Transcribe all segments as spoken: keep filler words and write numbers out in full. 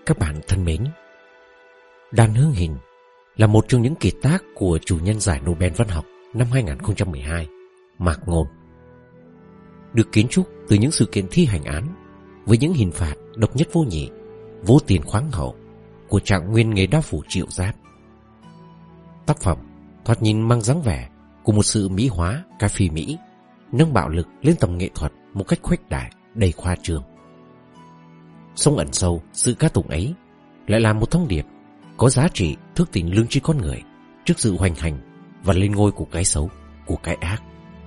Các bạn thân mến, Đàn Hương Hình là một trong những kiệt tác của chủ nhân giải Nobel văn học năm hai không một hai, Mạc Ngôn. Được kiến trúc từ những sự kiện thi hành án với những hình phạt độc nhất vô nhị, vô tiền khoáng hậu của trạng nguyên nghề đao phủ Triệu Giáp. Tác phẩm thoạt nhìn mang dáng vẻ của một sự mỹ hóa ca phi Mỹ, nâng bạo lực lên tầm nghệ thuật một cách khuếch đại, đầy khoa trương. Song ẩn sâu sự ca tụng ấy lại là một thông điệp có giá trị thức tỉnh lương tri con người trước sự hoành hành và lên ngôi của cái xấu, của cái ác.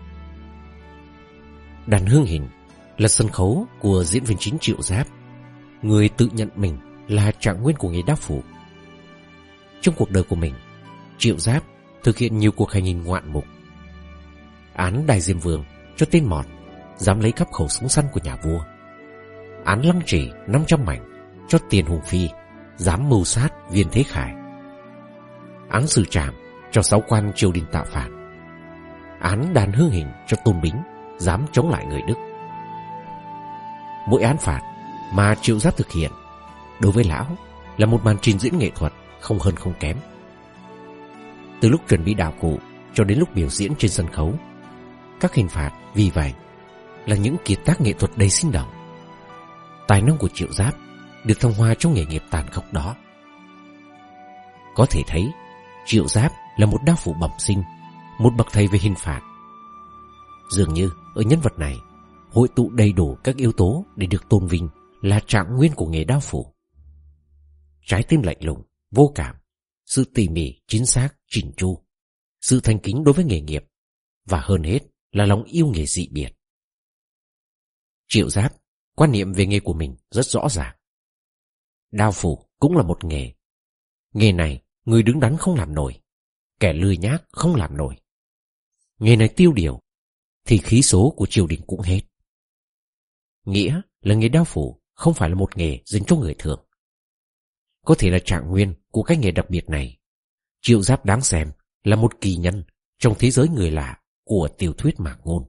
Đàn Hương Hình là sân khấu của diễn viên chính Triệu Giáp, người tự nhận mình là trạng nguyên của nghề đao phủ. Trong cuộc đời của mình, Triệu Giáp thực hiện nhiều cuộc hành hình ngoạn mục. Án Đại Diêm Vương cho tên mọt dám lấy cắp khẩu súng săn của nhà vua. Án Lăng Trì năm trăm mảnh cho Tiền Hùng Phi dám mưu sát Viên Thế Khải. Án Xử Trảm cho sáu quan triều đình tạo phản. Án Đàn Hương Hình cho Tôn Bính dám chống lại người Đức. Mỗi án phạt mà Triệu Giáp thực hiện đối với lão là một màn trình diễn nghệ thuật không hơn không kém. Từ lúc chuẩn bị đạo cụ cho đến lúc biểu diễn trên sân khấu, các hình phạt vì vậy là những kiệt tác nghệ thuật đầy sinh động. Tài năng của Triệu Giáp được thăng hoa trong nghề nghiệp tàn khốc đó. Có thể thấy Triệu Giáp là một đao phủ bẩm sinh, một bậc thầy về hình phạt. Dường như ở nhân vật này hội tụ đầy đủ các yếu tố để được tôn vinh là trạng nguyên của nghề đao phủ. Trái tim lạnh lùng, vô cảm, sự tỉ mỉ, chính xác, chỉnh chu, sự thành kính đối với nghề nghiệp, và hơn hết là lòng yêu nghề dị biệt. Triệu Giáp quan niệm về nghề của mình rất rõ ràng. Đao phủ cũng là một nghề. Nghề này người đứng đắn không làm nổi, kẻ lười nhác không làm nổi. Nghề này tiêu điều thì khí số của triều đình cũng hết. Nghĩa là nghề đao phủ không phải là một nghề dành cho người thường. Có thể là trạng nguyên của cái nghề đặc biệt này, Triệu Giáp đáng xem là một kỳ nhân trong thế giới người lạ của tiểu thuyết Mạc Ngôn.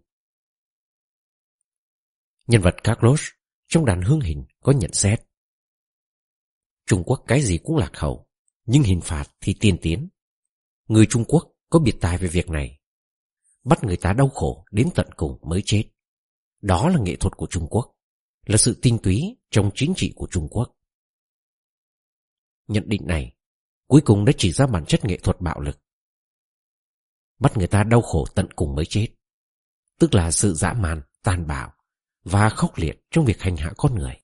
Nhân vật Carlos trong Đàn Hương Hình có nhận xét: Trung Quốc cái gì cũng lạc hậu, nhưng hình phạt thì tiên tiến. Người Trung Quốc có biệt tài về việc này, bắt người ta đau khổ đến tận cùng mới chết. Đó là nghệ thuật của Trung Quốc, là sự tinh túy trong chính trị của Trung Quốc. Nhận định này cuối cùng đã chỉ ra bản chất nghệ thuật bạo lực. Bắt người ta đau khổ tận cùng mới chết, tức là sự dã man, tàn bạo và khốc liệt trong việc hành hạ con người.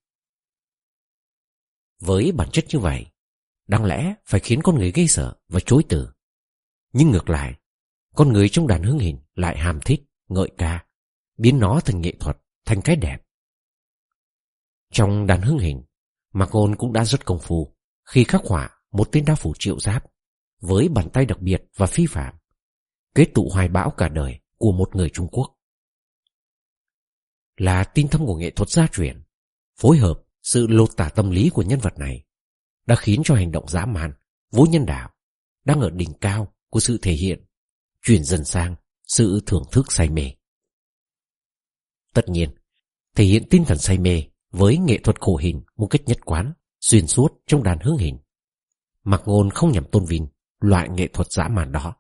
Với bản chất như vậy, đáng lẽ phải khiến con người gây sợ và chối từ. Nhưng ngược lại, con người trong Đàn Hương Hình lại hàm thích, ngợi ca, biến nó thành nghệ thuật, thành cái đẹp. Trong Đàn Hương Hình, Mạc Ngôn cũng đã rất công phu khi khắc họa một tên đao phủ Triệu Giáp với bàn tay đặc biệt và phi phạm, kết tụ hoài bão cả đời của một người Trung Quốc. Là tinh thâm của nghệ thuật gia truyền, phối hợp sự lột tả tâm lý của nhân vật này đã khiến cho hành động dã man, vô nhân đạo đang ở đỉnh cao của sự thể hiện chuyển dần sang sự thưởng thức say mê. Tất nhiên, thể hiện tinh thần say mê với nghệ thuật khổ hình một cách nhất quán, xuyên suốt trong Đàn Hương Hình, Mạc Ngôn không nhằm tôn vinh loại nghệ thuật dã man đó.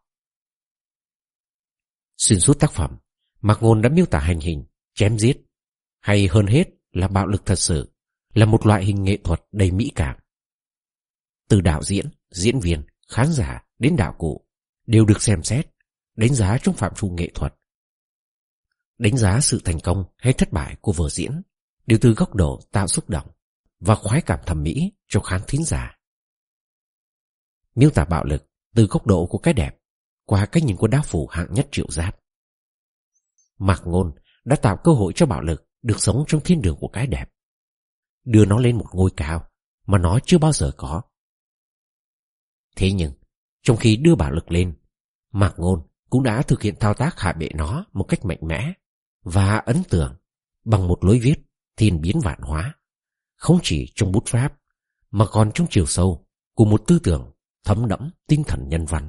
Xuyên suốt tác phẩm, Mạc Ngôn đã miêu tả hành hình, chém giết, hay hơn hết là bạo lực thật sự, là một loại hình nghệ thuật đầy mỹ cảm. Từ đạo diễn, diễn viên, khán giả đến đạo cụ đều được xem xét, đánh giá trong phạm trù nghệ thuật. Đánh giá sự thành công hay thất bại của vở diễn đều từ góc độ tạo xúc động và khoái cảm thẩm mỹ cho khán thính giả. Miêu tả bạo lực từ góc độ của cái đẹp qua cách nhìn của đao phủ hạng nhất Triệu Giáp. Mạc Ngôn đã tạo cơ hội cho bạo lực được sống trong thiên đường của cái đẹp, đưa nó lên một ngôi cao mà nó chưa bao giờ có. Thế nhưng, trong khi đưa bạo lực lên, Mạc Ngôn cũng đã thực hiện thao tác hạ bệ nó một cách mạnh mẽ và ấn tượng bằng một lối viết thiên biến vạn hóa, không chỉ trong bút pháp mà còn trong chiều sâu của một tư tưởng thấm đẫm tinh thần nhân văn.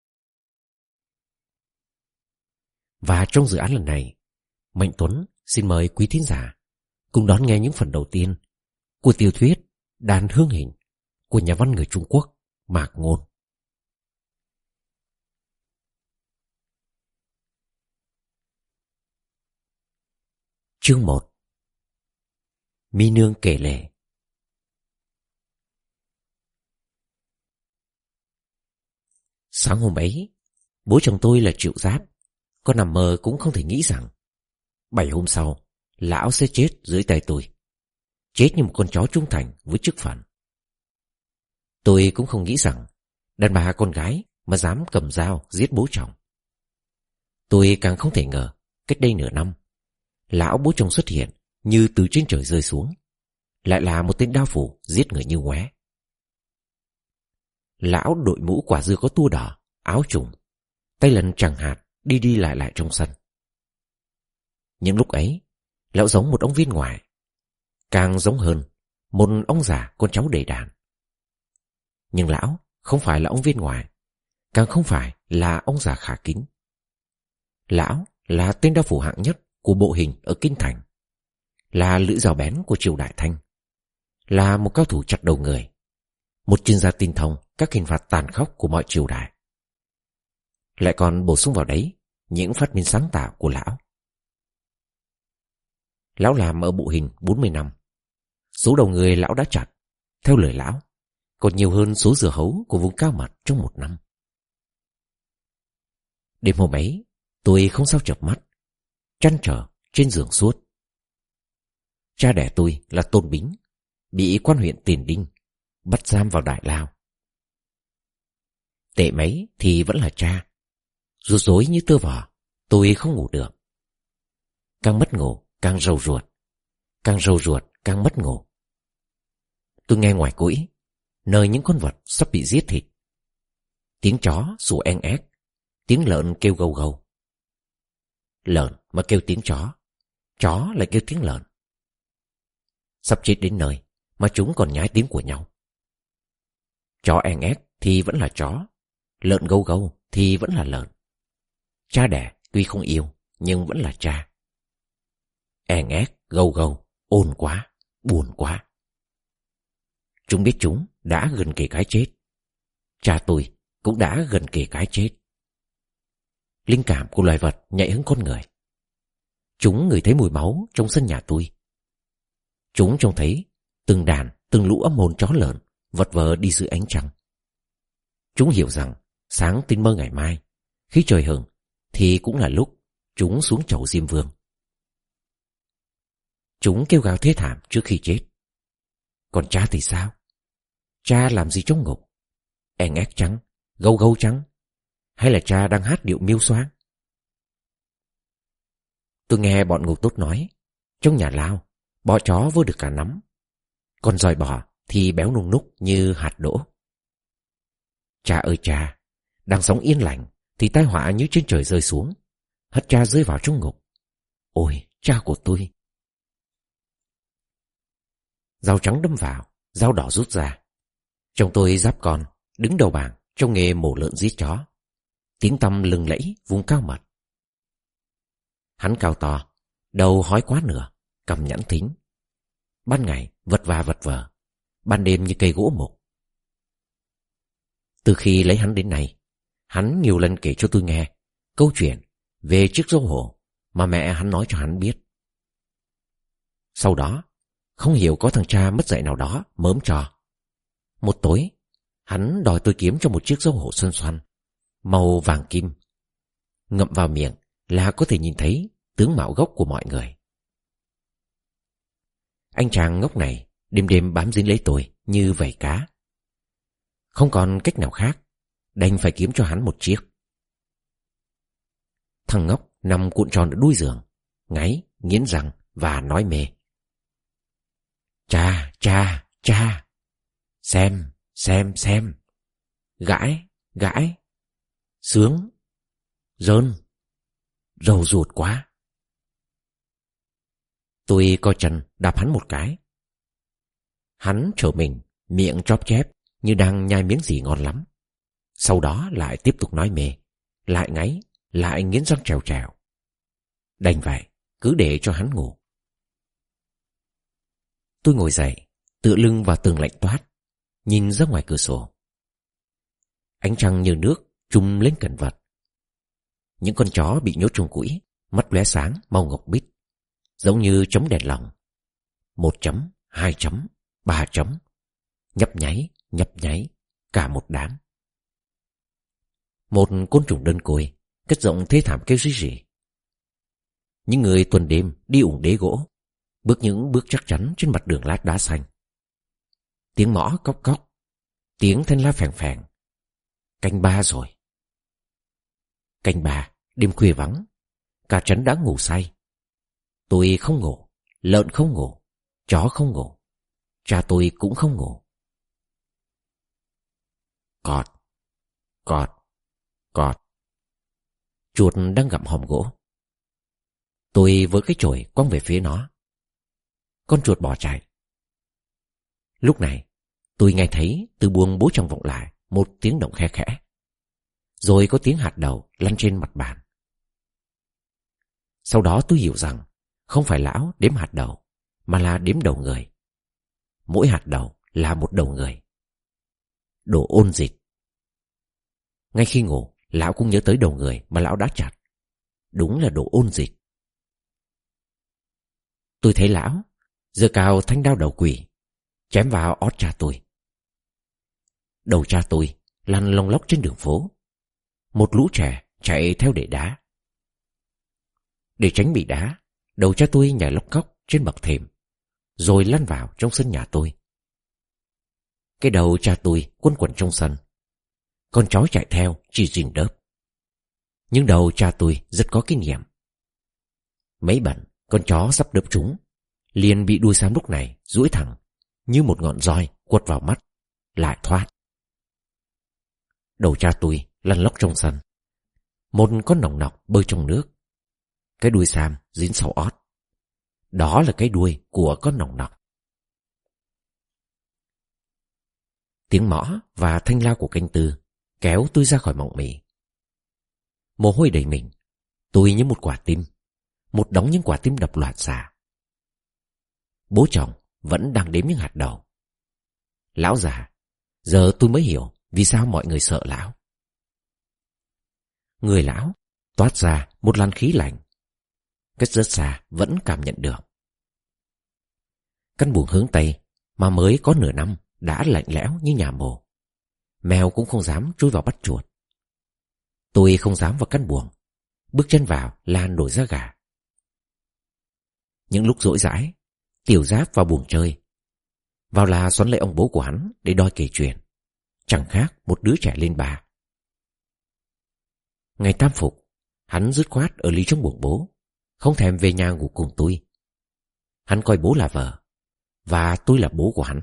Và trong dự án lần này, Mạnh Tuấn xin mời quý thính giả cùng đón nghe những phần đầu tiên của tiểu thuyết Đàn Hương Hình của nhà văn người Trung Quốc Mạc Ngôn. Chương một. Mi Nương kể lể. Sáng hôm ấy, bố chồng tôi là Triệu Giáp có nằm mơ cũng không thể nghĩ rằng bảy hôm sau lão sẽ chết dưới tay tôi, chết như một con chó trung thành với chức phận. Tôi cũng không nghĩ rằng đàn bà con gái mà dám cầm dao giết bố chồng. Tôi càng không thể ngờ cách đây nửa năm, lão bố chồng xuất hiện như từ trên trời rơi xuống, lại là một tên đao phủ giết người như ngoé. Lão đội mũ quả dưa có tua đỏ, áo trùng, tay lần chẳng hạt, đi đi lại lại trong sân. Những lúc ấy, lão giống một ông viên ngoại, càng giống hơn một ông già con cháu đầy đàn. Nhưng lão không phải là ông viên ngoại, càng không phải là ông già khả kính. Lão là tên đao phủ hạng nhất của bộ hình ở Kinh Thành, là lưỡi dao bén của triều Đại Thanh, là một cao thủ chặt đầu người, một chuyên gia tinh thông các hình phạt tàn khốc của mọi triều đại. Lại còn bổ sung vào đấy những phát minh sáng tạo của lão. Lão làm ở bộ hình bốn mươi năm. Số đầu người lão đã chặt, theo lời lão, còn nhiều hơn số dưa hấu của vùng cao mật trong một năm. Đêm hôm ấy, tôi không sao chợp mắt, trăn trở trên giường suốt. Cha đẻ tôi là Tôn Bính, bị quan huyện Tiền Đinh bắt giam vào Đại Lao. Tệ mấy thì vẫn là cha. Rủi rối như tơ vò, tôi không ngủ được. Càng mất ngủ, càng rầu ruột. Càng rầu ruột, càng mất ngủ. Tôi nghe ngoài cũi, nơi những con vật sắp bị giết thịt. Tiếng chó sủa en ét, tiếng lợn kêu gâu gâu. Lợn mà kêu tiếng chó, chó lại kêu tiếng lợn. Sắp chết đến nơi mà chúng còn nhái tiếng của nhau. Chó en ét thì vẫn là chó, lợn gâu gâu thì vẫn là lợn. Cha đẻ tuy không yêu nhưng vẫn là cha. En ét, gâu gâu, ồn quá, buồn quá. Chúng biết chúng đã gần kề cái chết. Cha tôi cũng đã gần kề cái chết. Linh cảm của loài vật nhạy hơn con người. Chúng ngửi thấy mùi máu trong sân nhà tôi. Chúng trông thấy từng đàn, từng lũ âm hồn chó lợn vật vờ đi dưới ánh trăng. Chúng hiểu rằng sáng tinh mơ ngày mai, khi trời hừng, thì cũng là lúc chúng xuống chầu Diêm Vương. Chúng kêu gào thê thảm trước khi chết. Còn cha thì sao? Cha làm gì trong ngục? En ét trắng, gâu gâu trắng, hay là cha đang hát điệu miêu xoáng? Tôi nghe bọn ngục tốt nói, trong nhà lao, bọ chó vô được cả nắm, còn giòi bò thì béo nung núc như hạt đỗ. Cha ơi cha, đang sống yên lành thì tai họa như trên trời rơi xuống, hất cha rơi vào trong ngục. Ôi, cha của tôi! Dao trắng đâm vào, dao đỏ rút ra. Chồng tôi Giáp con, đứng đầu bảng trong nghề mổ lợn giết chó. Tiếng tăm lừng lẫy vùng cao mật. Hắn cao to, đầu hói quá nửa, cằm nhẵn thính. Ban ngày vật vã vật vờ, ban đêm như cây gỗ mục. Từ khi lấy hắn đến nay, hắn nhiều lần kể cho tôi nghe câu chuyện về chiếc dâu hổ mà mẹ hắn nói cho hắn biết. Sau đó, không hiểu có thằng cha mất dạy nào đó mớm cho. Một tối, hắn đòi tôi kiếm cho một chiếc dâu hổ xoăn xoăn, màu vàng kim. Ngậm vào miệng là có thể nhìn thấy tướng mạo gốc của mọi người. Anh chàng ngốc này đêm đêm bám dính lấy tôi như vảy cá. Không còn cách nào khác, đành phải kiếm cho hắn một chiếc. Thằng ngốc nằm cuộn tròn ở đuôi giường, ngáy, nghiến răng và nói mê. Cha, cha, cha, xem, xem, xem, gãi, gãi, sướng, rơn, rầu ruột quá. Tôi co chân đạp hắn một cái. Hắn trở mình, miệng chóp chép như đang nhai miếng gì ngon lắm. Sau đó lại tiếp tục nói mê, lại ngáy, lại nghiến răng trèo trèo. Đành vậy, cứ để cho hắn ngủ. Tôi ngồi dậy, tựa lưng vào tường lạnh toát, nhìn ra ngoài cửa sổ. Ánh trăng như nước trùm lên cẩn vật. Những con chó bị nhốt trong cũi, mắt lóe sáng màu ngọc bích, giống như chấm đèn lồng. Một chấm, hai chấm, ba chấm, nhấp nháy, nhấp nháy, cả một đám. Một côn trùng đơn côi cất giọng thê thảm kêu rỉ rỉ. Những người tuần đêm đi ủng đế gỗ, bước những bước chắc chắn trên mặt đường lát đá xanh. Tiếng mõ cóc cóc, tiếng thanh la phèn phèn. Canh ba rồi. Canh ba, đêm khuya vắng, cả trấn đã ngủ say. Tôi không ngủ, lợn không ngủ, chó không ngủ, cha tôi cũng không ngủ. Cọt, cọt, cọt. Chuột đang gặm hòm gỗ. Tôi với cái chổi quăng về phía nó. Con chuột bỏ chạy. Lúc này tôi nghe thấy từ buồng bố chồng vọng lại một tiếng động khe khẽ, rồi có tiếng hạt đậu lăn trên mặt bàn. Sau đó tôi hiểu rằng không phải lão đếm hạt đậu, mà là đếm đầu người. Mỗi hạt đậu là một đầu người. Đồ ôn dịch. Ngay khi ngủ, lão cũng nhớ tới đầu người mà lão đã chặt. Đúng là đồ ôn dịch. Tôi thấy lão giơ cao thanh đao đầu quỷ, chém vào ót cha tôi. Đầu cha tôi lăn lông lóc trên đường phố. Một lũ trẻ chạy theo để đá. Để tránh bị đá, đầu cha tôi nhảy lóc cóc trên bậc thềm, rồi lăn vào trong sân nhà tôi. Cái đầu cha tôi quấn quẩn trong sân. Con chó chạy theo chỉ rình đớp. Nhưng đầu cha tôi rất có kinh nghiệm. Mấy bận con chó sắp đớp chúng, liền bị đuôi sam lúc này duỗi thẳng như một ngọn roi quật vào mắt, lại thoát. Đầu cha tôi lăn lóc trong sân. Một con nòng nọc bơi trong nước. Cái đuôi sam dính sau ót. Đó là cái đuôi của con nòng nọc. Tiếng mõ và thanh lao của canh tư kéo tôi ra khỏi mộng mị. Mồ hôi đầy mình. Tôi như một quả tim, một đống những quả tim đập loạn xạ. Bố chồng vẫn đang đếm những hạt đậu. Lão già, giờ tôi mới hiểu vì sao mọi người sợ lão. Người lão toát ra một làn khí lạnh. Cách rất xa vẫn cảm nhận được. Căn buồng hướng Tây mà mới có nửa năm đã lạnh lẽo như nhà mồ. Mèo cũng không dám chui vào bắt chuột. Tôi không dám vào căn buồng. Bước chân vào là nổi da gà. Những lúc rỗi rãi, Tiểu Giáp vào buồng chơi. Vào là xoắn lấy ông bố của hắn để đòi kể chuyện. Chẳng khác một đứa trẻ lên bà. Ngày tam phục, hắn dứt khoát ở lý trong buồng bố, không thèm về nhà ngủ cùng tôi. Hắn coi bố là vợ, và tôi là bố của hắn.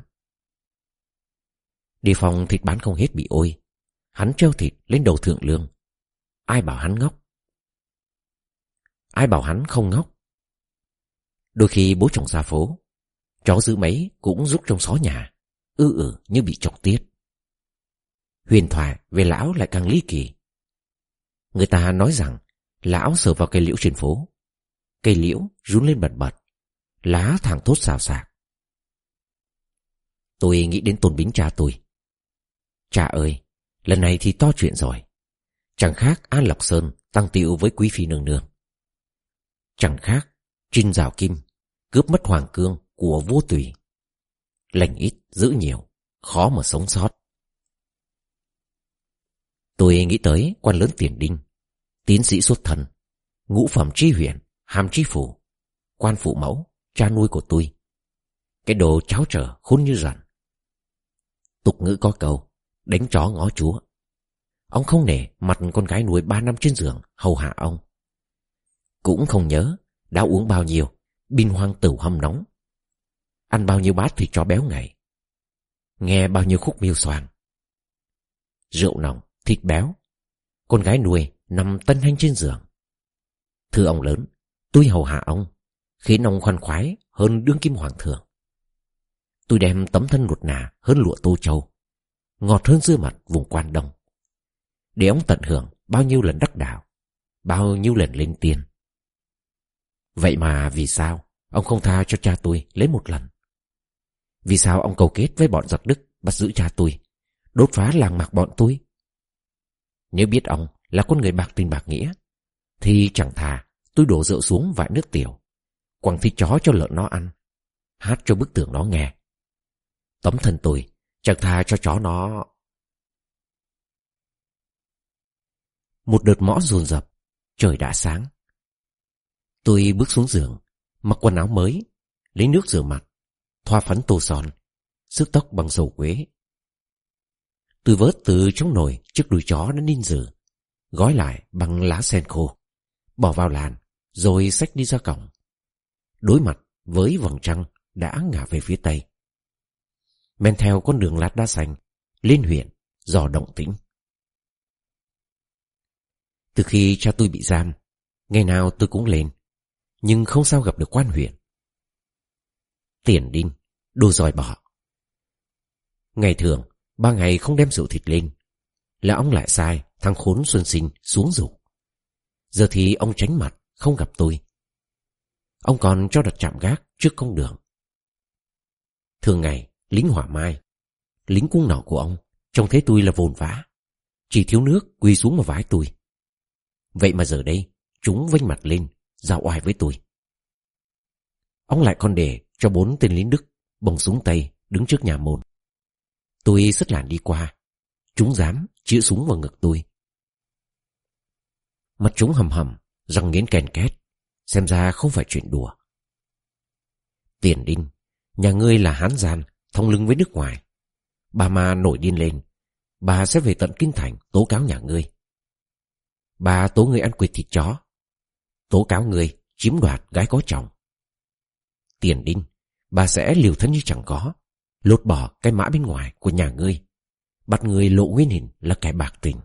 Đi phòng thịt bán không hết bị ôi. Hắn treo thịt lên đầu thượng lương. Ai bảo hắn ngốc? Ai bảo hắn không ngốc? Đôi khi bố chồng ra phố, chó giữ mấy cũng rúc trong xó nhà, ư ử như bị chọc tiết. Huyền thoại về lão lại càng ly kỳ. Người ta nói rằng lão sờ vào cây liễu trên phố. Cây liễu run lên bật bật, lá thẳng thốt xào xạc. Tôi nghĩ đến Tôn Bính cha tôi. Cha ơi, lần này thì to chuyện rồi. Chẳng khác An Lộc Sơn tăng tiệu với quý phi nương nương. Chẳng khác Trinh Giảo Kim cướp mất hoàng cương của vua Tùy. Lành ít giữ nhiều, khó mà sống sót. Tôi nghĩ tới quan lớn Tiền Đinh, tiến sĩ xuất thân, ngũ phẩm tri huyện, hàm tri phủ, quan phụ mẫu, cha nuôi của tôi. Cái đồ cháo trở khôn như rắn. Tục ngữ có câu, đánh chó ngó chúa. Ông không nể mặt con gái nuôi ba năm trên giường hầu hạ ông. Cũng không nhớ đã uống bao nhiêu binh hoang tửu hâm nóng, ăn bao nhiêu bát thịt chó béo ngày, nghe bao nhiêu khúc miêu xoàng. Rượu nồng, thịt béo, con gái nuôi nằm tân hanh trên giường. Thưa ông lớn, tôi hầu hạ ông, khiến ông khoan khoái hơn đương kim hoàng thượng. Tôi đem tấm thân nuột nà hơn lụa Tô Châu, ngọt hơn dưa mật vùng Quan Đông, để ông tận hưởng bao nhiêu lần đắc đạo, bao nhiêu lần lên tiên. Vậy mà vì sao ông không tha cho cha tôi lấy một lần? Vì sao ông cầu kết với bọn giặc Đức bắt giữ cha tôi, đốt phá làng mạc bọn tôi? Nếu biết ông là con người bạc tình bạc nghĩa, thì chẳng thà tôi đổ rượu xuống vại nước tiểu, quăng thịt chó cho lợn nó ăn, hát cho bức tường nó nghe. Tấm thân tôi chẳng thà cho chó nó. Một đợt mõ dồn dập, trời đã sáng. Tôi bước xuống giường, mặc quần áo mới, lấy nước rửa mặt, thoa phấn tô son, xước tóc bằng dầu quế. Tôi vớt từ trong nồi chiếc đùi chó đã ninh dừ, gói lại bằng lá sen khô, bỏ vào làn, rồi xách đi ra cổng, đối mặt với vầng trăng đã ngả về phía tây. Men theo con đường lát đá xanh lên huyện dò động tĩnh. Từ khi cha tôi bị giam, ngày nào tôi cũng lên, nhưng không sao gặp được quan huyện. Tiền đinh, đồ dòi bỏ. Ngày thường ba ngày không đem rượu thịt lên là ông lại sai thằng khốn Xuân Sinh xuống rủ. Giờ thì ông tránh mặt không gặp tôi. Ông còn cho đặt trạm gác trước công đường. Thường ngày lính hỏa mai, lính cung nỏ của ông trông thấy tôi là vồn vã, chỉ thiếu nước quỳ xuống mà vái tôi. Vậy mà giờ đây chúng vênh mặt lên giao oai với tôi. Ông lại còn để cho bốn tên lính Đức bồng súng tay đứng trước nhà môn. Tôi sứt làn đi qua, chúng dám chĩa súng vào ngực tôi. Mặt chúng hầm hầm, răng nghiến kèn két, xem ra không phải chuyện đùa. Tiền đinh, nhà ngươi là hán gian thông lưng với nước ngoài. Bà mà nổi điên lên, bà sẽ về tận kinh thành tố cáo nhà ngươi. Bà tố ngươi ăn quỵt thịt chó, tố cáo ngươi chiếm đoạt gái có chồng. Tiền đinh, bà sẽ liều thân như chẳng có, lột bỏ cái mã bên ngoài của nhà ngươi, bắt ngươi lộ nguyên hình là kẻ bạc tình.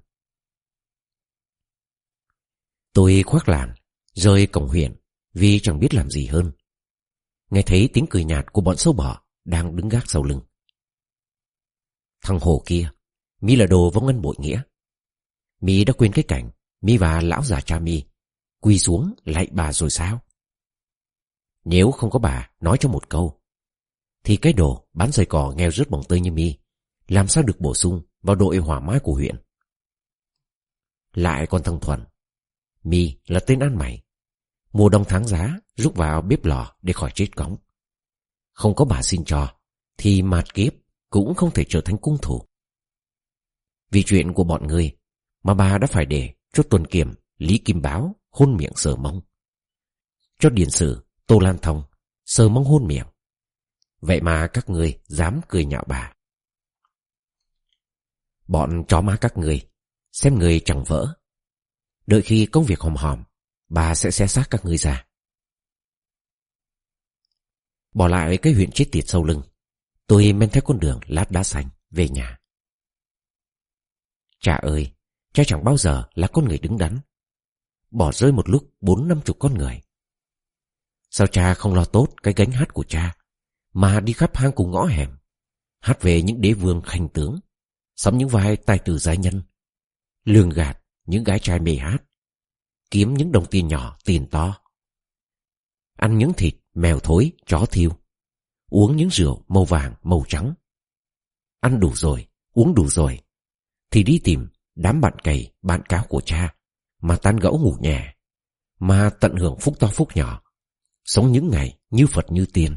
Tôi khoác làn rời cổng huyện vì chẳng biết làm gì hơn. Nghe thấy tiếng cười nhạt của bọn sâu bọ đang đứng gác sau lưng. Thằng Hồ kia, mi là đồ vong ân bội nghĩa. Mi đã quên cái cảnh mi và lão già cha mi quỳ xuống lạy bà rồi sao? Nếu không có bà nói cho một câu, thì cái đồ bán giày cò nghèo rớt bỏng tơi như mi làm sao được bổ sung vào đội hỏa mái của huyện? Lại còn thằng Thuần, mi là tên ăn mày, mùa đông tháng giá rút vào bếp lò để khỏi chết cóng. Không có bà xin cho, thì mạt kiếp cũng không thể trở thành cung thủ. Vì chuyện của bọn người mà bà đã phải để cho Tuần Kiểm, Lý Kim Báo hôn miệng Sở Mông, cho Điền Sử, Tô Lan Thông Sở Mông hôn miệng. Vậy mà các người dám cười nhạo bà. Bọn chó má các người xem người chẳng vỡ, đợi khi công việc hòm hòm, bà sẽ xé xác các người ra. Bỏ lại cái huyện chết tiệt sau lưng, tôi men theo con đường lát đá xanh về nhà. Cha ơi, cha chẳng bao giờ là con người đứng đắn, bỏ rơi một lúc bốn năm chục con người. Sao cha không lo tốt cái gánh hát của cha, mà đi khắp hang cùng ngõ hẻm, hát về những đế vương khanh tướng, sắm những vai tài tử giai nhân, lường gạt những gái trai mê hát, kiếm những đồng tiền nhỏ tiền to, ăn những thịt mèo thối chó thiêu, uống những rượu màu vàng màu trắng. Ăn đủ rồi, uống đủ rồi, thì đi tìm đám bạn cày bạn cáo của cha mà tán gẫu ngủ nhẹ, mà tận hưởng phúc to phúc nhỏ, sống những ngày như Phật như tiên.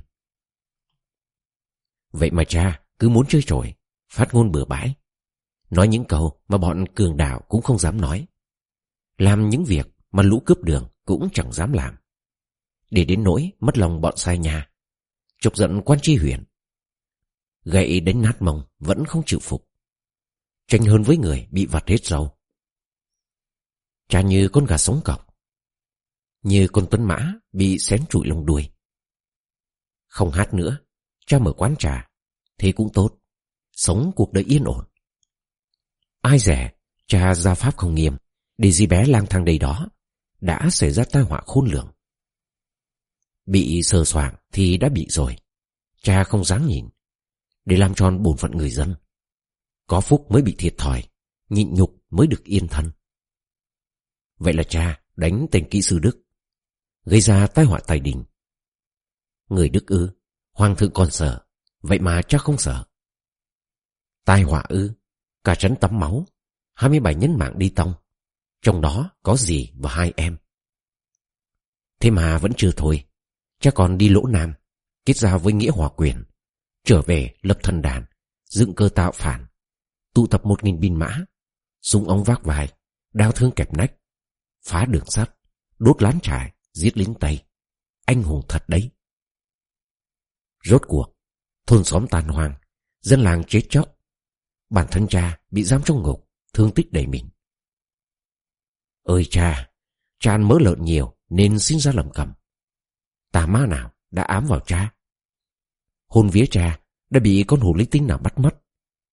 Vậy mà cha cứ muốn chơi trội, phát ngôn bừa bãi, nói những câu mà bọn cường đạo cũng không dám nói, làm những việc mà lũ cướp đường cũng chẳng dám làm, để đến nỗi mất lòng bọn sai nhà, chọc giận quan tri huyện. Gậy đến nát mông vẫn không chịu phục, tranh hơn với người bị vặt hết râu. Cha như con gà sống cọc, như con tuấn mã bị xén trụi lông đuôi. Không hát nữa, cha mở quán trà, thế cũng tốt, sống cuộc đời yên ổn. Ai dè cha gia pháp không nghiêm, để dì bé lang thang đầy đó, đã xảy ra tai họa khôn lường. Bị sờ soạng thì đã bị rồi, cha không dám nhìn, để làm tròn bổn phận người dân. Có phúc mới bị thiệt thòi, nhịn nhục mới được yên thân. Vậy là cha đánh tên kỹ sư Đức, gây ra tai họa tài đình. Người Đức ư, hoàng thượng còn sợ, Vậy mà cha không sợ. Tai họa ư? Cả trấn tắm máu, hai mươi bảy nhân mạng đi tong, trong đó có dì và hai em. Thế mà vẫn chưa thôi, cha còn đi Lỗ Nam, kết giao với Nghĩa Hòa Quyền, trở về lập thần đàn, dựng cơ tạo phản, tụ tập một nghìn binh mã, súng ống vác vai, đao thương kẹp nách, phá đường sắt, đốt lán trại, giết lính Tây. Anh hùng thật đấy. Rốt cuộc, thôn xóm tàn hoang, dân làng chết chóc, bản thân cha bị giam trong ngục, thương tích đầy mình. Ơi cha, cha ăn mỡ lợn nhiều nên sinh ra lầm cầm. Tà ma nào đã ám vào cha? Hồn vía cha đã bị con hồ ly tinh nào bắt mất?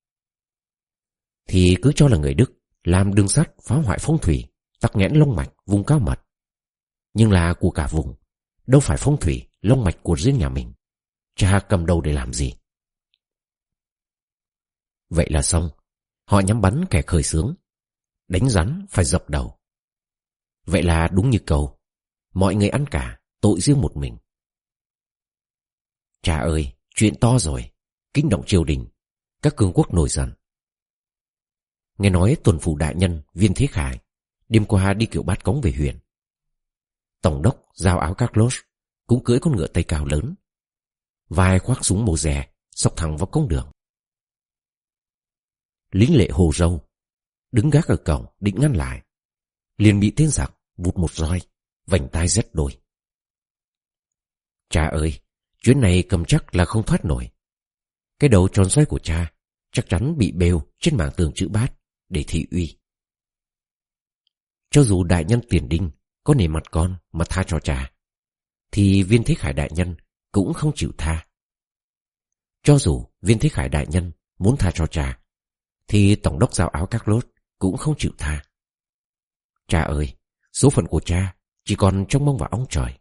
Thì cứ cho là người Đức làm đường sắt phá hoại phong thủy, tắc nghẽn long mạch vùng cao mật. Nhưng là của cả vùng, đâu phải phong thủy long mạch của riêng nhà mình. Cha cầm đầu để làm gì? Vậy là xong. Họ nhắm bắn kẻ khởi xướng, đánh rắn phải dập đầu. Vậy là đúng như câu, mọi người ăn cả, tội riêng một mình. Cha ơi, chuyện to rồi, kinh động triều đình, các cường quốc nổi giận. Nghe nói tuần phủ đại nhân Viên Thế Khải đêm qua đi kiểu bát cống về huyện. Tổng đốc giao áo Carlos cũng cưỡi con ngựa Tây cao lớn, vai khoác súng màu rè, xốc thẳng vào công đường. Lính lệ Hồ Râu đứng gác ở cổng định ngăn lại, liền bị tên giặc vụt một roi, vành tai rách đôi. Cha ơi, chuyến này cầm chắc là không thoát nổi. Cái đầu tròn xoay của cha chắc chắn bị bêu trên mảng tường chữ bát để thị uy. Cho dù đại nhân Tiền Đinh có nể mặt con mà tha cho cha, thì Viên Thế Khải đại nhân cũng không chịu tha. Cho dù Viên Thế Khải đại nhân muốn tha cho cha, thì tổng đốc giao áo Carlos cũng không chịu tha. Cha ơi, số phận của cha chỉ còn trông mong vào ông trời.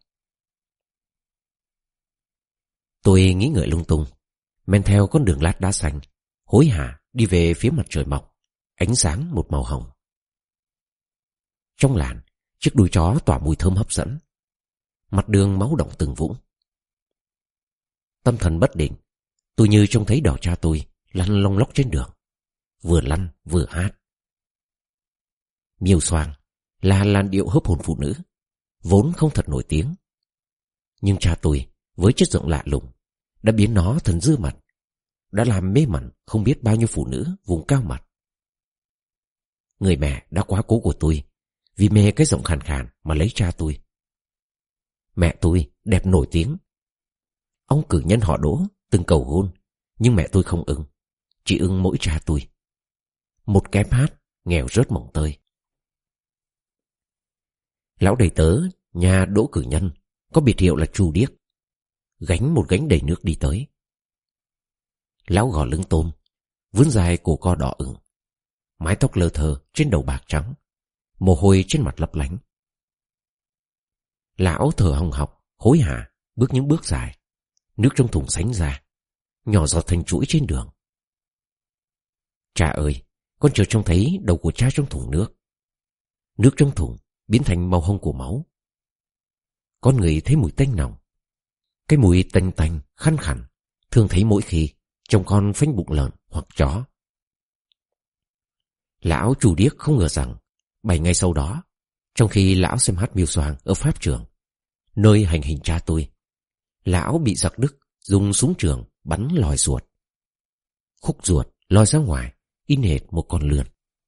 Tôi nghĩ ngợi lung tung, men theo con đường lát đá xanh, hối hả đi về phía mặt trời mọc, ánh sáng một màu hồng. Trong làn, chiếc đuôi chó tỏa mùi thơm hấp dẫn, mặt đường máu động từng vũng. Tâm thần bất định, tôi như trông thấy đò cha tôi lăn long lóc trên đường, vừa lăn vừa hát. Miêu xoang là làn điệu hớp hồn phụ nữ, vốn không thật nổi tiếng. Nhưng cha tôi với chất giọng lạ lùng đã biến nó thành dư mật, đã làm mê mẩn không biết bao nhiêu phụ nữ vùng cao mật. Người mẹ đã quá cố của tôi vì mê cái giọng khàn khàn mà lấy cha tôi. Mẹ tôi đẹp nổi tiếng. Ông cử nhân họ Đỗ từng cầu hôn, nhưng mẹ tôi không ưng, chỉ ưng mỗi cha tôi. Một kém hát nghèo rớt mồng tơi. Lão đầy tớ nhà Đỗ cử nhân có biệt hiệu là Chu Điếc, gánh một gánh đầy nước đi tới. Lão gò lưng tôm, vươn dài cổ co đỏ ửng, mái tóc lơ thơ trên đầu bạc trắng, mồ hôi trên mặt lấp lánh. Lão thở hồng hộc, hối hả bước những bước dài, nước trong thùng sánh ra, nhỏ giọt thành chuỗi trên đường. Cha ơi, con chợt trông thấy đầu của cha trong thùng nước. Nước trong thùng biến thành màu hồng của máu. Con người thấy mùi tanh nồng. Cái mùi tanh tanh, khăn khẳn, thường thấy mỗi khi chồng con phanh bụng lợn hoặc chó. Lão Chu Điếc không ngờ rằng bảy ngày sau đó, trong khi lão xem hát miêu xoang ở pháp trường, nơi hành hình cha tôi, lão bị giặc Đức dùng súng trường bắn lòi ruột. Khúc ruột lòi ra ngoài, in hệt một con lươn.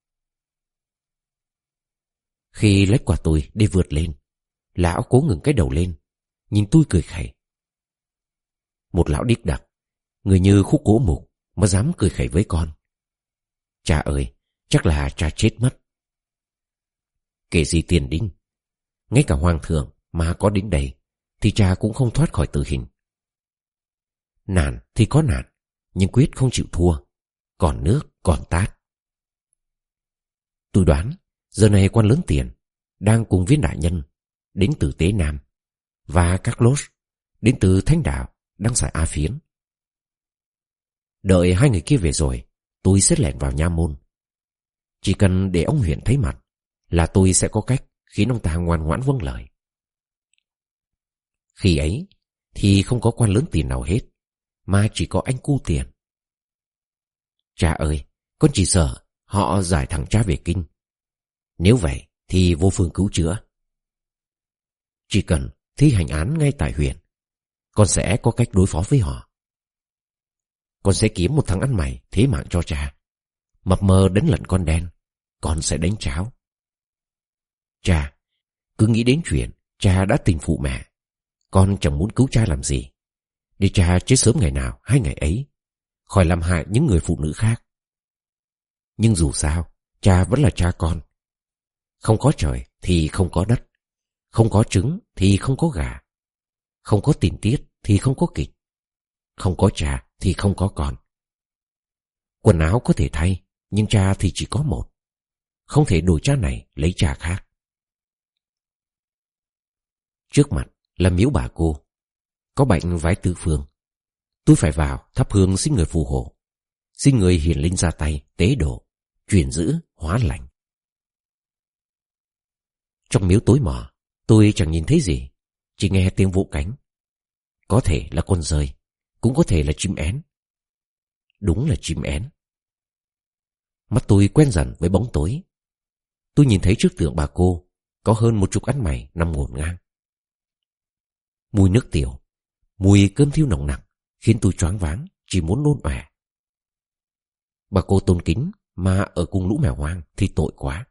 Khi lách qua tôi để vượt lên, lão cố ngừng cái đầu lên, nhìn tôi cười khẩy. Một lão điếc đặc, người như khúc gỗ mục mà dám cười khẩy với con. Cha ơi, chắc là cha chết mất. Kể gì Tiền Đinh, ngay cả hoàng thượng mà có đến đây thì cha cũng không thoát khỏi tử hình. Nản thì có nản, nhưng quyết không chịu thua. Còn nước còn tát. Tôi đoán giờ này quan lớn Tiền đang cùng Viên đại nhân đến từ Tế Nam, và Carlos đến từ Thánh Đạo đang giải A Phiến. Đợi hai người kia về rồi, tôi sẽ lẻn vào nha môn. Chỉ cần để ông huyện thấy mặt là tôi sẽ có cách khiến ông ta ngoan ngoãn vâng lời. Khi ấy thì không có quan lớn Tiền nào hết, mà chỉ có anh cu tiền. Cha ơi, con chỉ sợ họ giải thẳng cha về kinh. Nếu vậy thì vô phương cứu chữa. Chỉ cần thi hành án ngay tại huyện, con sẽ có cách đối phó với họ. Con sẽ kiếm một thằng ăn mày thế mạng cho cha. Mập mờ đánh lận con đen, con sẽ đánh cháo. Cha, cứ nghĩ đến chuyện cha đã tình phụ mẹ, con chẳng muốn cứu cha làm gì, để cha chết sớm ngày nào hay ngày ấy, khỏi làm hại những người phụ nữ khác. Nhưng dù sao, cha vẫn là cha con. Không có trời thì không có đất, không có trứng thì không có gà, không có tình tiết thì không có kịch, không có cha thì không có con. Quần áo có thể thay, nhưng cha thì chỉ có một. Không thể đổi cha này lấy cha khác. Trước mặt là miếu bà cô, có bệnh vái tứ phương. Tôi phải vào thắp hương xin người phù hộ, xin người hiền linh ra tay tế độ, chuyển dữ hóa lành. Trong miếu tối mờ, tôi chẳng nhìn thấy gì, chỉ nghe tiếng vỗ cánh. Có thể là con dơi, cũng có thể là chim én. Đúng là chim én. Mắt tôi quen dần với bóng tối. Tôi nhìn thấy trước tượng bà cô có hơn một chục ăn mày nằm ngổn ngang. Mùi nước tiểu, mùi cơm thiêu nồng nặc khiến tôi choáng váng, chỉ muốn nôn ọe. Bà cô tôn kính mà ở cùng lũ mèo hoang thì tội quá.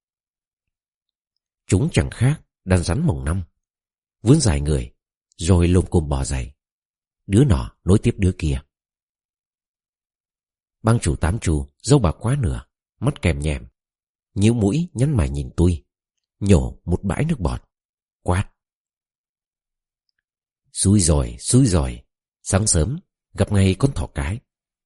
Chúng chẳng khác đàn rắn mồng năm, vươn dài người rồi lồm cồm bò dậy, đứa nọ nối tiếp đứa kia. Bang chủ tám chu dâu bạc quá nửa, mắt kèm nhèm, nhíu mũi nhăn mày nhìn tôi, nhổ một bãi nước bọt, quát: Xui rồi, xui rồi, sáng sớm gặp ngay con thỏ cái.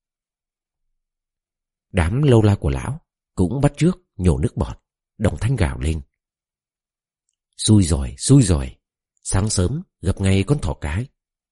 Đám lâu la của lão cũng bắt chước nhổ nước bọt, đồng thanh gào lên: Xui rồi, xui rồi, sáng sớm gặp ngay con thỏ cái.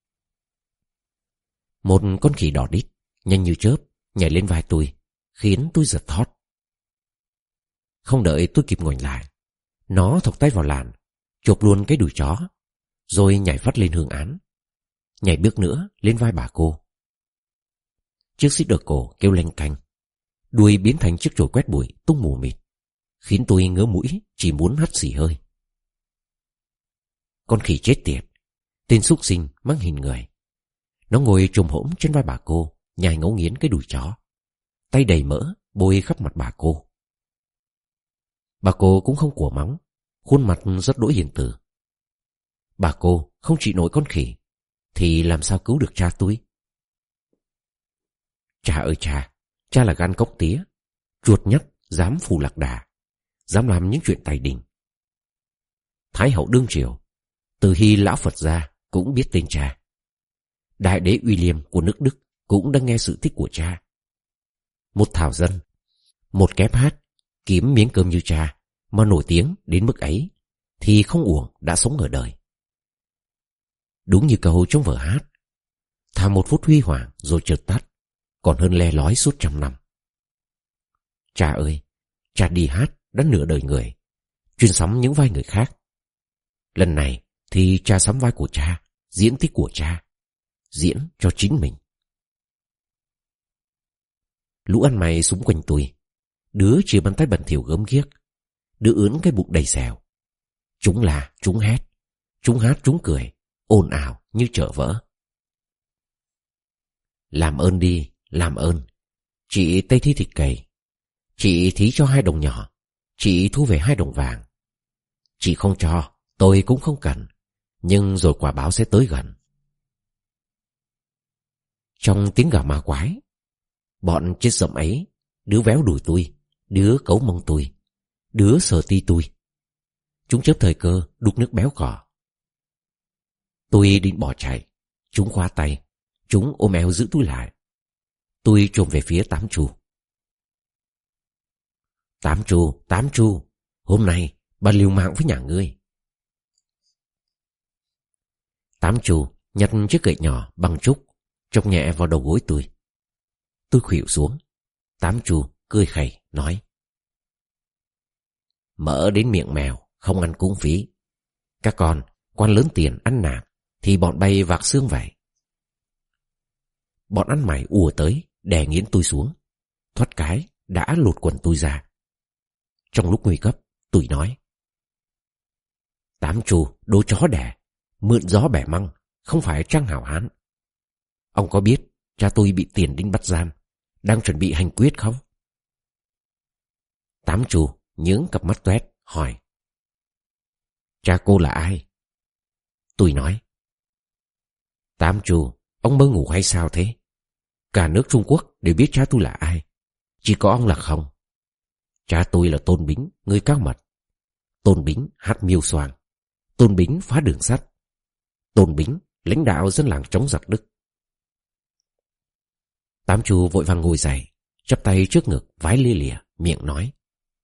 Một con khỉ đỏ đít nhanh như chớp nhảy lên vai tôi, khiến tôi giật thót. Không đợi tôi kịp ngoảnh lại, nó thọc tay vào làn, chộp luôn cái đùi chó, rồi nhảy phát lên hương án, nhảy bước nữa lên vai bà cô. Chiếc xích ở cổ kêu lanh canh, đuôi biến thành chiếc chổi quét bụi tung mù mịt, khiến tôi ngớ mũi chỉ muốn hắt xì hơi. Con khỉ chết tiệt, tên súc sinh mang hình người. Nó ngồi trồm hổm trên vai bà cô, nhai ngấu nghiến cái đùi chó, tay đầy mỡ bôi khắp mặt bà cô. Bà cô cũng không của móng, khuôn mặt rất đỗi hiền từ. Bà cô không trị nổi con khỉ thì làm sao cứu được cha tôi? Cha ơi cha, cha là gan cóc tía, chuột nhắt dám phù lạc đà, dám làm những chuyện tài đình. Thái hậu đương triều, từ khi lão Phật ra cũng biết tên cha. Đại đế William của nước Đức cũng đã nghe sự tích của cha. Một thảo dân, một kép hát, kiếm miếng cơm như cha mà nổi tiếng đến mức ấy thì không uổng đã sống ở đời. Đúng như câu trong vở hát: thà một phút huy hoàng rồi chợt tắt, còn hơn le lói suốt trăm năm. Cha ơi, cha đi hát đã nửa đời người, chuyên sắm những vai người khác. Lần này thì cha sắm vai của cha, diễn tích của cha, diễn cho chính mình. Lũ ăn mày xung quanh tôi, đứa chia bàn tay bẩn thỉu gớm ghiếc, đứa ướn cái bụng đầy xèo. Chúng là, chúng hét, chúng hát, chúng cười, ồn ào như chợ vỡ. Làm ơn đi, làm ơn. Chị Tây Thi thịt cầy, chị thí cho hai đồng nhỏ, chị thu về hai đồng vàng. Chị không cho, tôi cũng không cần, nhưng rồi quả báo sẽ tới gần. Trong tiếng gào ma quái, bọn chết dậm ấy, đứa véo đùi tôi, đứa cấu mông tôi, đứa sờ ti tôi. Chúng chớp thời cơ đục nước béo cỏ. Tôi định bỏ chạy, chúng khóa tay, chúng ôm eo giữ tôi lại. Tôi trồm về phía Tám Chu. Tám Chu, Tám Chu, hôm nay bà liều mạng với nhà ngươi. Tám Chu nhặt chiếc gậy nhỏ bằng trúc, chọc nhẹ vào đầu gối tôi. Tôi khuỵu xuống. Tám Chu cười khẩy nói: Mỡ đến miệng mèo, không ăn cũng phí. Các con, quan lớn tiền ăn nạp, thì bọn bay vạc xương vậy. Bọn ăn mày ùa tới, đè nghiến tôi xuống. Thoát cái, đã lột quần tôi ra. Trong lúc nguy cấp, tôi nói: Tám Chu, đồ chó đẻ, mượn gió bẻ măng, không phải trang hảo hán. Ông có biết cha tôi bị Tiền Đinh bắt giam, đang chuẩn bị hành quyết không? Tám Chu nhướng cặp mắt toét hỏi: Cha cô là ai? Tôi nói: Tám Chu, ông mơ ngủ hay sao thế? Cả nước Trung Quốc đều biết cha tôi là ai, chỉ có ông là không. Cha tôi là Tôn Bính, người cao mật. Tôn Bính hát miêu xoàng. Tôn Bính phá đường sắt. Tôn Bính lãnh đạo dân làng chống giặc Đức. Tám Chu vội vàng ngồi dậy, chắp tay trước ngực vái lia lịa, miệng nói: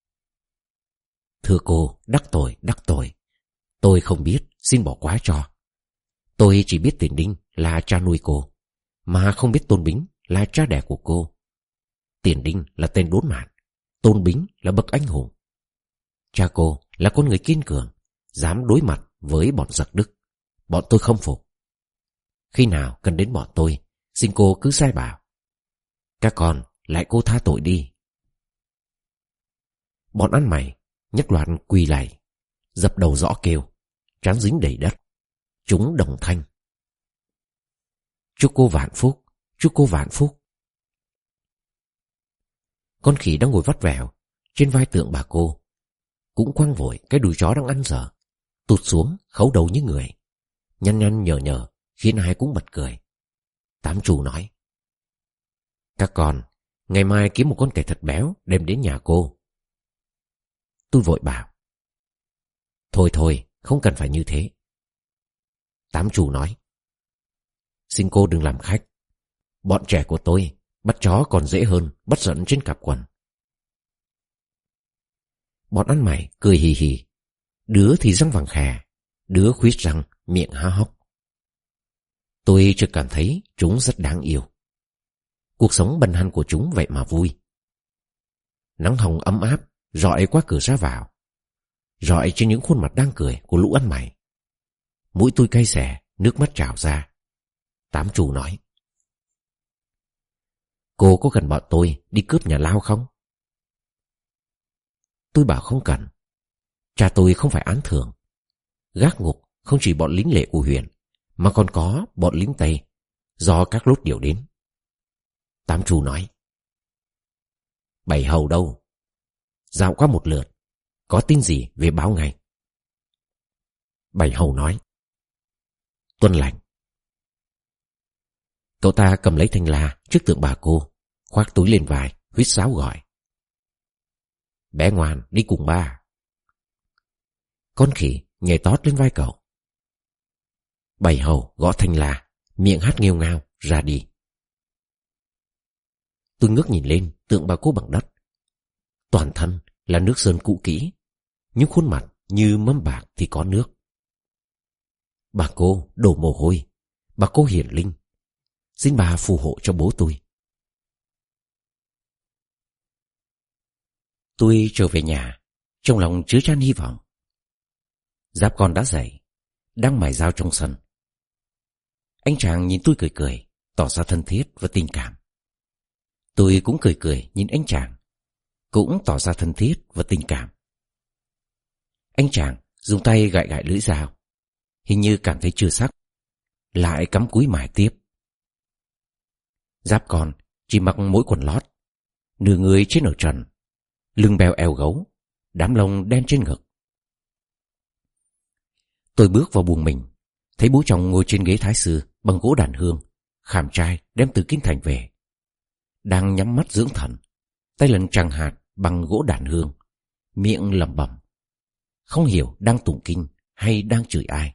Thưa cô, đắc tội, đắc tội. Tôi không biết, xin bỏ qua cho. Tôi chỉ biết Tiền Đinh là cha nuôi cô, mà không biết Tôn Bính là cha đẻ của cô. Tiền Đinh là tên đốn mạn, Tôn Bính là bậc anh hùng. Cha cô là con người kiên cường, dám đối mặt với bọn giặc Đức. Bọn tôi không phục. Khi nào cần đến bọn tôi, xin cô cứ sai bảo. Các con lại cô tha tội đi. Bọn ăn mày nhất loạt quỳ lạy, dập đầu rõ kêu, trán dính đầy đất. Chúng đồng thanh: Chúc cô vạn phúc, chúc cô vạn phúc. Con khỉ đang ngồi vắt vẻo trên vai tượng bà cô cũng quăng vội cái đùi chó đang ăn dở, tụt xuống khấu đầu như người, nhăn nhăn nhở nhở, khiến ai cũng bật cười. Tám Chu nói: Các con, ngày mai kiếm một con kẻ thật béo đem đến nhà cô. Tôi vội bảo: Thôi thôi, không cần phải như thế. Tám Chu nói: Xin cô đừng làm khách. Bọn trẻ của tôi bắt chó còn dễ hơn bắt giận trên cặp quần. Bọn ăn mày cười hì hì, đứa thì răng vàng khè, đứa khuyết răng miệng há hốc. Tôi chợt cảm thấy chúng rất đáng yêu. Cuộc sống bần hàn của chúng vậy mà vui. Nắng hồng ấm áp rọi qua cửa ra vào, rọi trên những khuôn mặt đang cười của lũ ăn mày. Mũi tôi cay xè, nước mắt trào ra. Tám Chu nói: Cô có cần bọn tôi đi cướp nhà lao không? Tôi bảo không cần. Cha tôi không phải án thường. Gác ngục không chỉ bọn lính lệ của huyện, mà còn có bọn lính Tây do các lốt điều đến. Tám Chu nói: Bảy hầu đâu? Dạo qua một lượt, có tin gì về báo ngay. Bảy hầu nói: Tuân lệnh. Cậu ta cầm lấy thanh la trước tượng bà cô, khoác túi lên vai, huýt sáo gọi: Bé ngoan, đi cùng ba. Con khỉ nhảy tót lên vai cậu. Bảy hầu gõ thanh la, miệng hát nghêu ngao ra đi. Tôi ngước nhìn lên tượng bà cô bằng đất. Toàn thân là nước sơn cũ kỹ, những khuôn mặt như mâm bạc thì có nước. Bà cô đổ mồ hôi, bà cô hiển linh. Xin bà phù hộ cho bố tôi. Tôi trở về nhà, trong lòng chứa chan hy vọng. Giáp con đã dậy, đang mài dao trong sân. Anh chàng nhìn tôi cười cười, tỏ ra thân thiết và tình cảm. Tôi cũng cười cười nhìn anh chàng, cũng tỏ ra thân thiết và tình cảm. Anh chàng dùng tay gãi gãi lưỡi dao, hình như cảm thấy chưa sắc, lại cắm cúi mài tiếp. Giáp con chỉ mặc mỗi quần lót, nửa người trên ở trần, lưng beo eo gấu, đám lông đen trên ngực. Tôi bước vào buồng mình, thấy bố chồng ngồi trên ghế thái sư bằng gỗ đàn hương, khảm trai đem từ kinh thành về, đang nhắm mắt dưỡng thần, tay lần tràng hạt bằng gỗ đàn hương, miệng lẩm bẩm, không hiểu đang tụng kinh hay đang chửi ai.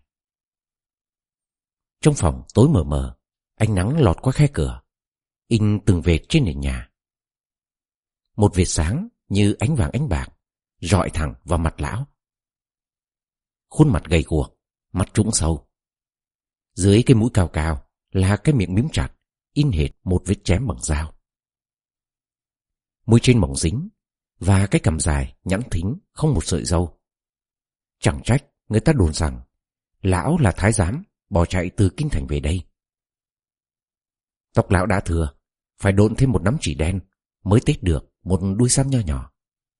Trong phòng tối mờ mờ, ánh nắng lọt qua khe cửa, in từng vệt trên nền nhà. Một vệt sáng như ánh vàng ánh bạc rọi thẳng vào mặt lão. Khuôn mặt gầy guộc, mắt trũng sâu. Dưới cái mũi cao cao là cái miệng mím chặt, in hệt một vết chém bằng dao. Môi trên mỏng dính, và cái cằm dài nhẵn thính không một sợi râu. Chẳng trách người ta đồn rằng lão là thái giám bỏ chạy từ kinh thành về đây. Tóc lão đã thừa, phải độn thêm một nắm chỉ đen mới tết được một đuôi sam nho nhỏ.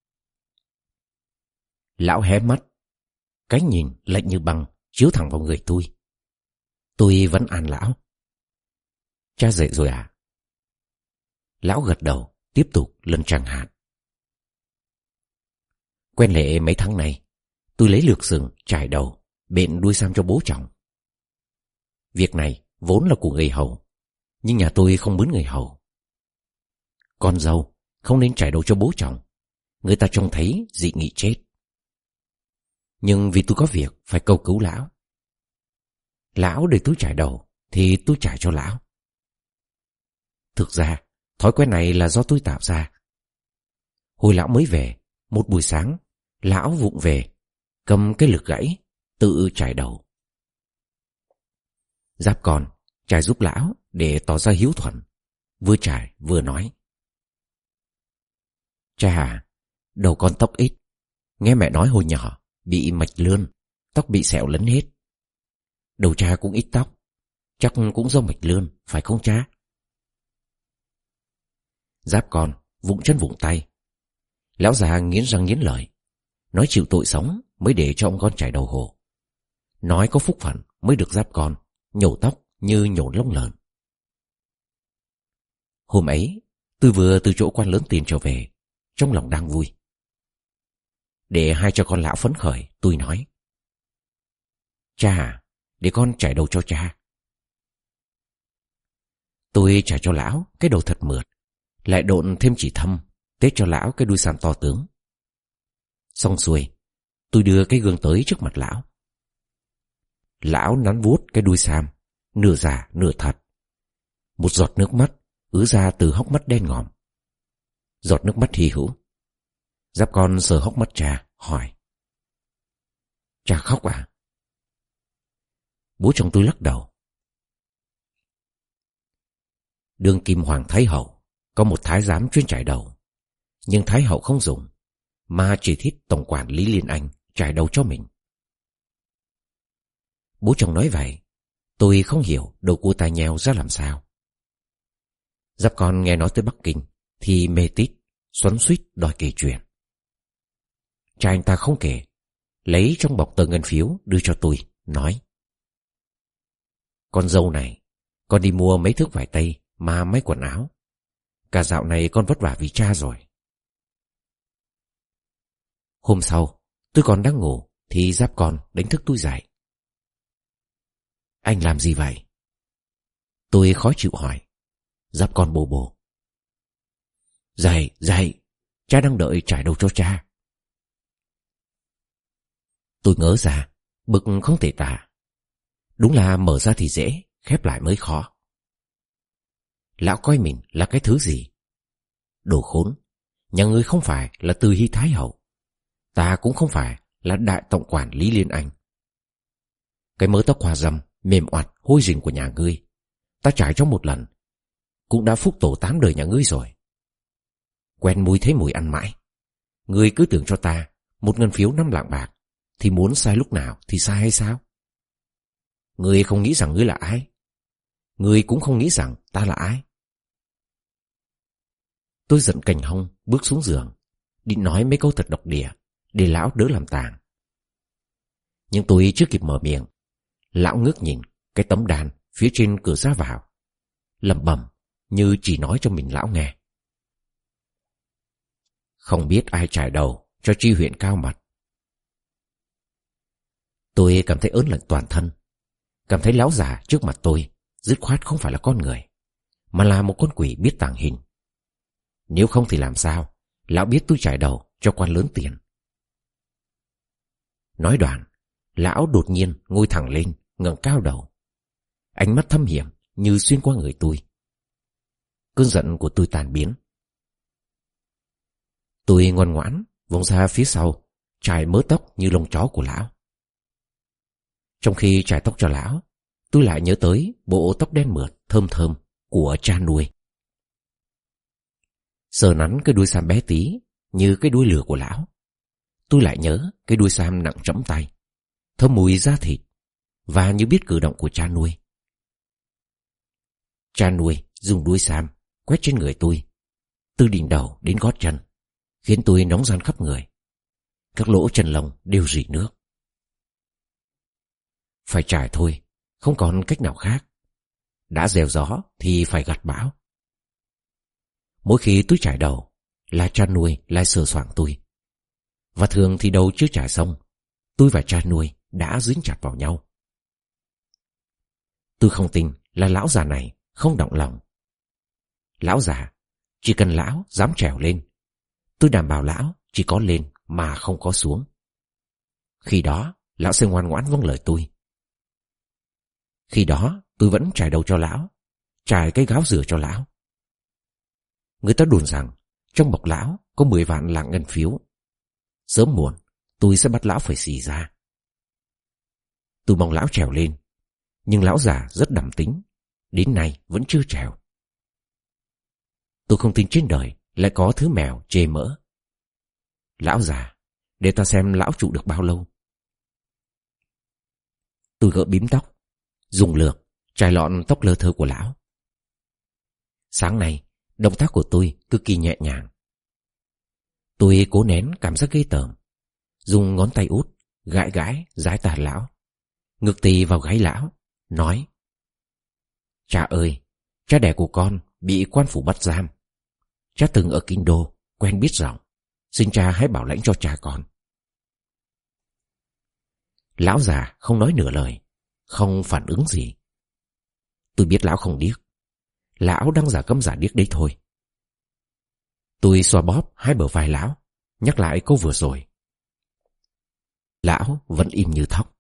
Lão hé mắt, cái nhìn lạnh như băng chiếu thẳng vào người tôi. Tôi vẫn an lão. Cha dậy rồi à? Lão gật đầu, tiếp tục lần chẳng hạn. Quen lệ mấy tháng này, tôi lấy lược sừng chải đầu, bện đuôi sam cho bố chồng. Việc này vốn là của người hầu, nhưng nhà tôi không mướn người hầu. Con dâu không nên chải đầu cho bố chồng, người ta trông thấy dị nghị chết. Nhưng vì tôi có việc phải cầu cứu lão. Lão để tôi chải đầu thì tôi chải cho lão. Thực ra thói quen này là do tôi tạo ra. Hồi lão mới về, một buổi sáng, lão vụng về, cầm cái lược gãy, tự chải đầu. Giáp con chải giúp lão để tỏ ra hiếu thuận, vừa chải vừa nói: Cha à, đầu con tóc ít, nghe mẹ nói hồi nhỏ bị mạch lươn, tóc bị sẹo lấn hết. Đầu cha cũng ít tóc, chắc cũng do mạch lươn, phải không cha? Giáp con vụng chân vụng tay. Lão già nghiến răng nghiến lợi, nói chịu tội sống mới để cho ông con chải đầu hồ, nói có phúc phận mới được Giáp con nhổ tóc như nhổ lông lợn. Hôm ấy tôi vừa từ chỗ quan lớn tiền trở về, trong lòng đang vui. Để hai cho con lão phấn khởi, tôi nói: Cha à, để con chải đầu cho cha. Tôi chải cho lão cái đầu thật mượt, lại độn thêm chỉ thâm, tết cho lão cái đuôi sam to tướng. Xong xuôi, tôi đưa cái gương tới trước mặt lão. Lão nắn vuốt cái đuôi sam, nửa giả nửa thật. Một giọt nước mắt ứa ra từ hốc mắt đen ngòm. Giọt nước mắt hy hữu. Giáp con sờ hốc mắt cha, hỏi: Cha khóc à? Bố chồng tôi lắc đầu. Đương kim hoàng thái hậu có một thái giám chuyên chải đầu, nhưng thái hậu không dùng, mà chỉ thích tổng quản Lý Liên Anh chải đầu cho mình. Bố chồng nói vậy, tôi không hiểu đầu cua tai nheo ra làm sao. Giáp con nghe nói tới Bắc Kinh thì mê tít, xoắn xuýt đòi kể chuyện. Cha anh ta không kể, lấy trong bọc tờ ngân phiếu đưa cho tôi, nói: Con dâu này, con đi mua mấy thước vải tây mà mấy quần áo. Cả dạo này con vất vả vì cha rồi. Hôm sau, tôi còn đang ngủ thì Giáp con đánh thức tôi dậy. Anh làm gì vậy? Tôi khó chịu hỏi. Giáp con bồ bồ. Dậy, dậy, cha đang đợi trải đầu cho cha. Tôi ngớ ra, bực không thể tả. Đúng là mở ra thì dễ, khép lại mới khó. Lão coi mình là cái thứ gì? Đồ khốn, nhà ngươi không phải là Từ Hy Thái Hậu, ta cũng không phải là đại tổng quản Lý Liên Anh. Cái mớ tóc hoa râm mềm oặt hôi rình của nhà ngươi, ta trải cho một lần cũng đã phúc tổ tám đời nhà ngươi rồi. Quen mùi thấy mùi ăn mãi. Ngươi cứ tưởng cho ta một ngân phiếu năm lạng bạc thì muốn sai lúc nào thì sai hay sao? Ngươi không nghĩ rằng ngươi là ai, ngươi cũng không nghĩ rằng ta là ai. Tôi giận cành hông bước xuống giường, định nói mấy câu thật độc địa để lão đỡ làm tàng. Nhưng tôi chưa kịp mở miệng, lão ngước nhìn cái tấm đàn phía trên cửa ra vào, lẩm bẩm như chỉ nói cho mình lão nghe: Không biết ai trải đầu cho tri huyện cao mật. Tôi cảm thấy ớn lạnh toàn thân, cảm thấy lão già trước mặt tôi dứt khoát không phải là con người, mà là một con quỷ biết tàng hình. Nếu không thì làm sao lão biết tôi trải đầu cho quan lớn tiền? Nói đoạn, lão đột nhiên ngồi thẳng lên, ngẩng cao đầu, ánh mắt thâm hiểm như xuyên qua người tôi. Cơn giận của tôi tan biến. Tôi ngoan ngoãn vòng ra phía sau, chải mớ tóc như lông chó của lão. Trong khi chải tóc cho lão, tôi lại nhớ tới bộ tóc đen mượt thơm thơm của cha nuôi. Sờ nắn cái đuôi sam bé tí như cái đuôi lừa của lão, tôi lại nhớ cái đuôi sam nặng trẫm tay, thơm mùi da thịt và như biết cử động của cha nuôi. Cha nuôi dùng đuôi sam quét trên người tôi, từ đỉnh đầu đến gót chân, khiến tôi nóng ran khắp người. Các lỗ chân lông đều rỉ nước. Phải trải thôi, không còn cách nào khác. Đã gieo gió thì phải gặt bão. Mỗi khi tôi trải đầu, là cha nuôi lại sờ soạng tôi. Và thường thì đầu chưa trải xong, tôi và cha nuôi đã dính chặt vào nhau. Tôi không tin là lão già này không động lòng. Lão già, chỉ cần lão dám trèo lên, tôi đảm bảo lão chỉ có lên mà không có xuống. Khi đó, lão sẽ ngoan ngoãn vâng lời tôi. Khi đó, tôi vẫn trải đầu cho lão, trải cái gáo dừa cho lão. Người ta đồn rằng trong bọc lão có mười vạn lạng ngân phiếu. Sớm muộn, tôi sẽ bắt lão phải xì ra. Tôi mong lão trèo lên, nhưng lão già rất đằm tính, đến nay vẫn chưa trèo. Tôi không tin trên đời lại có thứ mèo chê mỡ. Lão già, để ta xem lão trụ được bao lâu. Tôi gỡ bím tóc, dùng lược chải lọn tóc lơ thơ của lão. Sáng nay, động tác của tôi cực kỳ nhẹ nhàng. Tôi cố nén cảm giác ghê tởm, dùng ngón tay út gãi gãi dái tà lão, ngực tì vào gáy lão, nói: Cha ơi, cha đẻ của con bị quan phủ bắt giam. Cha từng ở kinh đô, quen biết rộng, xin cha hãy bảo lãnh cho cha con. Lão già không nói nửa lời, không phản ứng gì. Tôi biết lão không điếc, lão đang giả câm giả điếc đấy thôi. Tôi xoa bóp hai bờ vai lão, nhắc lại câu vừa rồi. Lão vẫn im như thóc.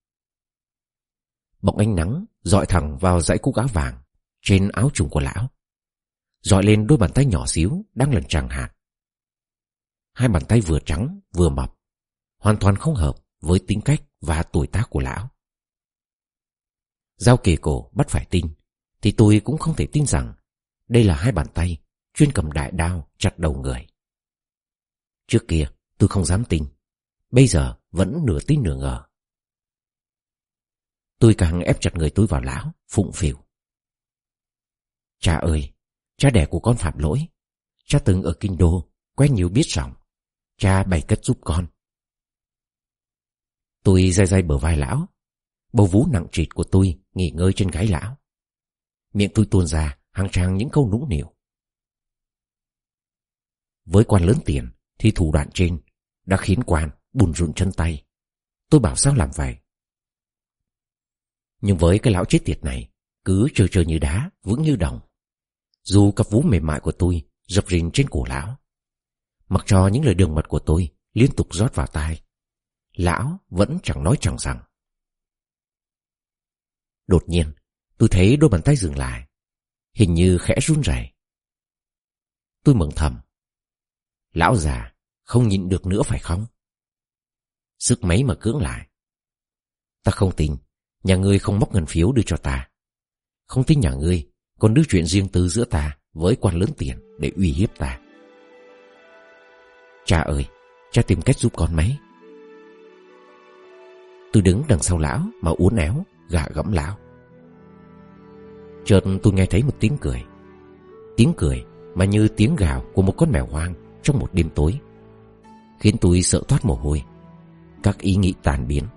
Bỗng ánh nắng dọi thẳng vào dãy cúc áo vàng trên áo trùng của lão, dọi lên đôi bàn tay nhỏ xíu đang lần tràng hạt. Hai bàn tay vừa trắng vừa mập, hoàn toàn không hợp với tính cách và tuổi tác của lão. Dao kề cổ bắt phải tin, thì tôi cũng không thể tin rằng đây là hai bàn tay chuyên cầm đại đao chặt đầu người. Trước kia tôi không dám tin, bây giờ vẫn nửa tin nửa ngờ. Tôi càng ép chặt người tôi vào lão, phụng phịu. Cha ơi, cha đẻ của con phạm lỗi. Cha từng ở kinh đô, quen nhiều biết rộng. Cha bày cách giúp con. Tôi day day bờ vai lão, bầu vú nặng trịch của tôi nghỉ ngơi trên gáy lão. Miệng tôi tuôn ra hàng trang những câu nũng nịu. Với quan lớn tiền thì thủ đoạn trên đã khiến quan bùn rùn chân tay. Tôi bảo sao làm vậy. Nhưng với cái lão chết tiệt này, cứ trơ trơ như đá, vững như đồng. Dù cặp vú mềm mại của tôi dập rình trên cổ lão, mặc cho những lời đường mật của tôi liên tục rót vào tai, lão vẫn chẳng nói chẳng rằng. Đột nhiên, tôi thấy đôi bàn tay dừng lại, hình như khẽ run rẩy. Tôi mừng thầm. Lão già, không nhịn được nữa phải không? Sức mấy mà cưỡng lại. Ta không tin nhà ngươi không móc ngân phiếu đưa cho ta. Không tin nhà ngươi còn đưa chuyện riêng tư giữa ta với quan lớn tiền để uy hiếp ta. Cha ơi, cha tìm cách giúp con mấy. Tôi đứng đằng sau lão mà uốn éo gạ gẫm lão. Chợt tôi nghe thấy một tiếng cười. Tiếng cười mà như tiếng gào của một con mèo hoang trong một đêm tối, khiến tôi sợ toát mồ hôi. Các ý nghĩ tan biến.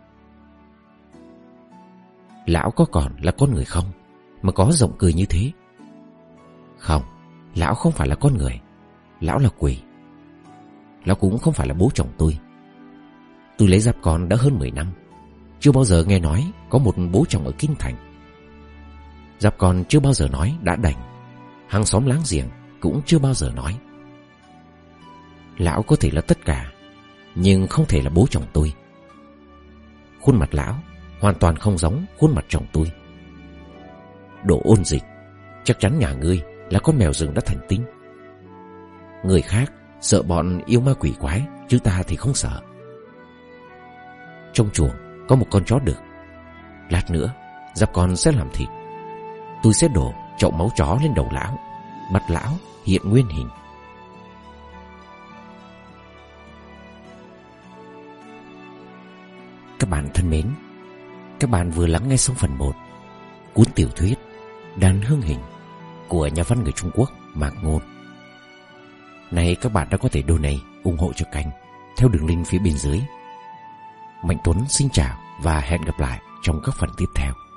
Lão có còn là con người không mà có giọng cười như thế? Không, lão không phải là con người. Lão là quỷ. Lão cũng không phải là bố chồng tôi. Tôi lấy Giáp Con đã hơn mười năm, chưa bao giờ nghe nói có một bố chồng ở kinh thành. Giáp Con chưa bao giờ nói đã đành, hàng xóm láng giềng cũng chưa bao giờ nói. Lão có thể là tất cả, nhưng không thể là bố chồng tôi. Khuôn mặt lão hoàn toàn không giống khuôn mặt chồng tôi. Đồ ôn dịch, chắc chắn nhà ngươi là con mèo rừng đã thành tinh. Người khác sợ bọn yêu ma quỷ quái, chứ ta thì không sợ. Trong chuồng có một con chó đực. Lát nữa Giáp Con sẽ làm thịt. Tôi sẽ đổ chậu máu chó lên đầu lão, bắt lão hiện nguyên hình. Các bạn thân mến, các bạn vừa lắng nghe xong phần một cuốn tiểu thuyết Đàn Hương Hình của nhà văn người Trung Quốc Mạc Ngôn. Này các bạn đã có thể donate ủng hộ cho kênh theo đường link phía bên dưới. Mạnh Tuấn xin chào và hẹn gặp lại trong các phần tiếp theo.